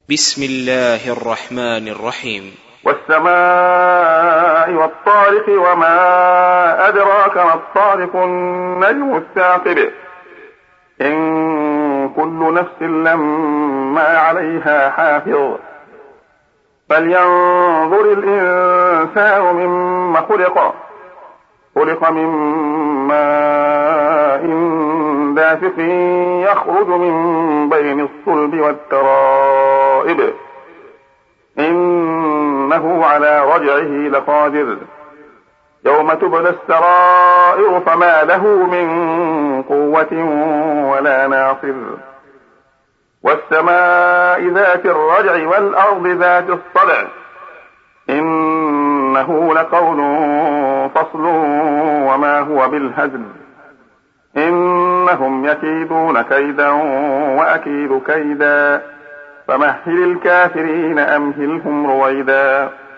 بسم الله الرحمن الرحيم. والسماء والطارق وما أدراك ما الطارق النجم الثاقب إن كل نفس لما عليها حافظ فلينظر الإنسان مما خلق من ماء دافق يخرج من بين الصلب والترائب إنه على رجعه لقادر يوم تبلى السرائر فما له من قوة ولا ناصر والسماء ذات الرجع والأرض ذات الصدع إنه لقول فصل وما هو بالهزل إنهم يكيدون كيدا وأكيد كيدا فمهل الكافرين أمهلهم رويدا.